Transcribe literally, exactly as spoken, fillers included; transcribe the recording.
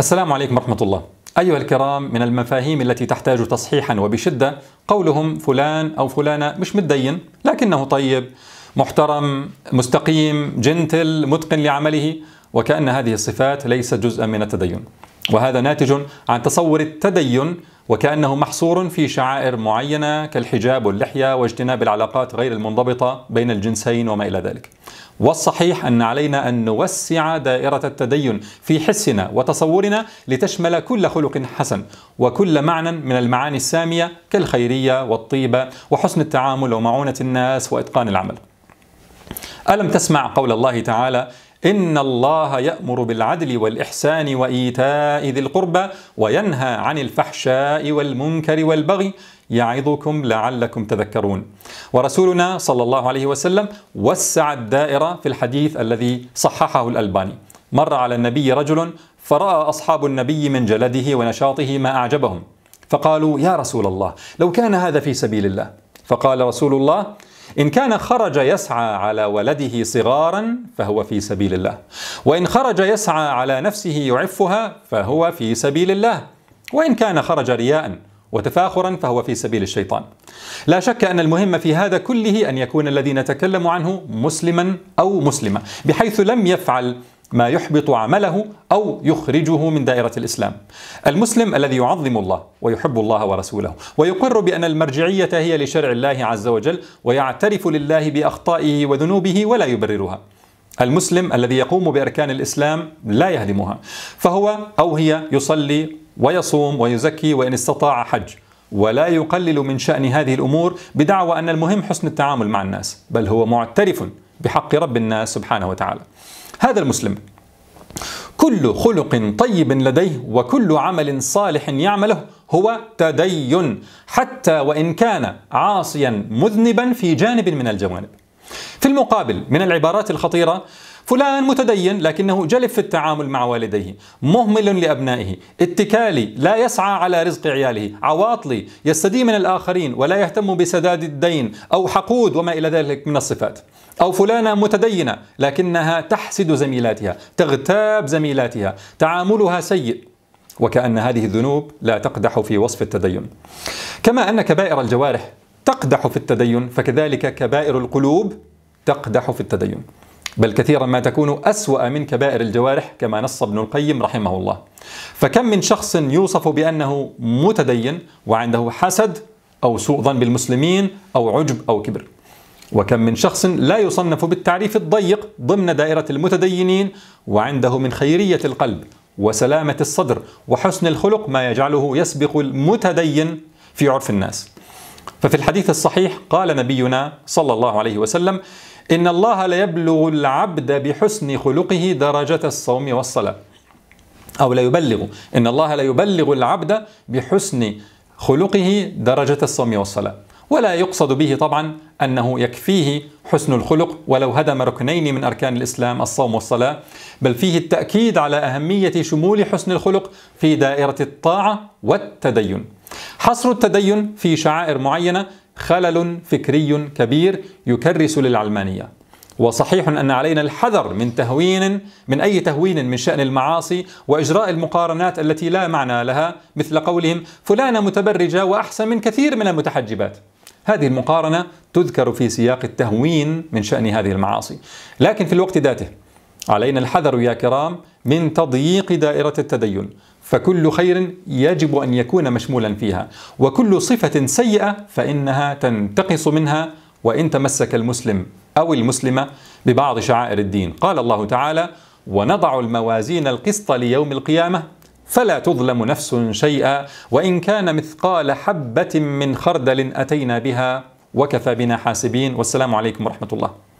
السلام عليكم ورحمة الله. أيها الكرام، من المفاهيم التي تحتاج تصحيحا وبشدة قولهم فلان أو فلانة مش متدين لكنه طيب محترم مستقيم جنتل متقن لعمله، وكأن هذه الصفات ليست جزءا من التدين، وهذا ناتج عن تصور التدين وكأنه محصور في شعائر معينة كالحجاب واللحية واجتناب العلاقات غير المنضبطة بين الجنسين وما إلى ذلك. والصحيح أن علينا أن نوسع دائرة التدين في حسنا وتصورنا لتشمل كل خلق حسن وكل معنى من المعاني السامية كالخيرية والطيبة وحسن التعامل ومعونة الناس وإتقان العمل. ألم تسمع قول الله تعالى: إن الله يأمر بالعدل والإحسان وإيتاء ذي القربى وينهى عن الفحشاء والمنكر والبغي يعظكم لعلكم تذكرون. ورسولنا صلى الله عليه وسلم وسع الدائرة في الحديث الذي صححه الألباني: مر على النبي رجل فرأى أصحاب النبي من جلده ونشاطه ما أعجبهم، فقالوا: يا رسول الله، لو كان هذا في سبيل الله. فقال رسول الله: إن كان خرج يسعى على ولده صغارا فهو في سبيل الله، وإن خرج يسعى على نفسه يعفها فهو في سبيل الله، وإن كان خرج رياء وتفاخرا فهو في سبيل الشيطان. لا شك أن المهم في هذا كله أن يكون الذي نتكلم عنه مسلما أو مسلمة، بحيث لم يفعل ما يحبط عمله أو يخرجه من دائرة الإسلام. المسلم الذي يعظم الله ويحب الله ورسوله ويقر بأن المرجعية هي لشرع الله عز وجل ويعترف لله بأخطائه وذنوبه ولا يبررها. المسلم الذي يقوم بأركان الإسلام لا يهدمها، فهو أو هي يصلي ويصوم ويزكي وإن استطاع حج، ولا يقلل من شأن هذه الأمور بدعوى أن المهم حسن التعامل مع الناس، بل هو معترف بحق رب الناس سبحانه وتعالى. هذا المسلم كل خلق طيب لديه وكل عمل صالح يعمله هو تدين، حتى وإن كان عاصيا مذنبا في جانب من الجوانب. في المقابل من العبارات الخطيرة: فلان متدين لكنه جلف في التعامل مع والديه، مهمل لأبنائه، اتكالي لا يسعى على رزق عياله، عواطلي يستدين من الآخرين ولا يهتم بسداد الدين، أو حقود وما إلى ذلك من الصفات. أو فلانة متدينة لكنها تحسد زميلاتها، تغتاب زميلاتها، تعاملها سيء، وكأن هذه الذنوب لا تقدح في وصف التدين. كما أن كبائر الجوارح تقدح في التدين، فكذلك كبائر القلوب تقدح في التدين، بل كثيرا ما تكون أسوأ من كبائر الجوارح كما نص ابن القيم رحمه الله. فكم من شخص يوصف بأنه متدين وعنده حسد أو سوء ظن بالمسلمين أو عجب أو كبر، وكم من شخص لا يصنف بالتعريف الضيق ضمن دائرة المتدينين وعنده من خيرية القلب وسلامة الصدر وحسن الخلق ما يجعله يسبق المتدين في عرف الناس. ففي الحديث الصحيح قال نبينا صلى الله عليه وسلم: إن الله ليبلغ العبد بحسن خلقه درجة الصوم والصلاة، أو لا يبلغ إن الله لا يبلغ العبد بحسن خلقه درجة الصوم والصلاة. ولا يقصد به طبعا أنه يكفيه حسن الخلق ولو هدم ركنين من أركان الإسلام الصوم والصلاة، بل فيه التأكيد على أهمية شمول حسن الخلق في دائرة الطاعة والتدين. حصر التدين في شعائر معينة خلل فكري كبير يكرس للعلمانية. وصحيح أن علينا الحذر من تهوين من أي تهوين من شأن المعاصي وإجراء المقارنات التي لا معنى لها، مثل قولهم: فلانة متبرجة وأحسن من كثير من المتحجبات. هذه المقارنة تذكر في سياق التهوين من شأن هذه المعاصي، لكن في الوقت ذاته علينا الحذر يا كرام من تضييق دائرة التدين، فكل خير يجب أن يكون مشمولا فيها، وكل صفة سيئة فإنها تنتقص منها وإن تمسك المسلم أو المسلمة ببعض شعائر الدين. قال الله تعالى: ونضع الموازين القسط ليوم القيامة فلا تظلم نفس شيئا وإن كان مثقال حبة من خردل أتينا بها وكفى بنا حاسبين. والسلام عليكم ورحمة الله.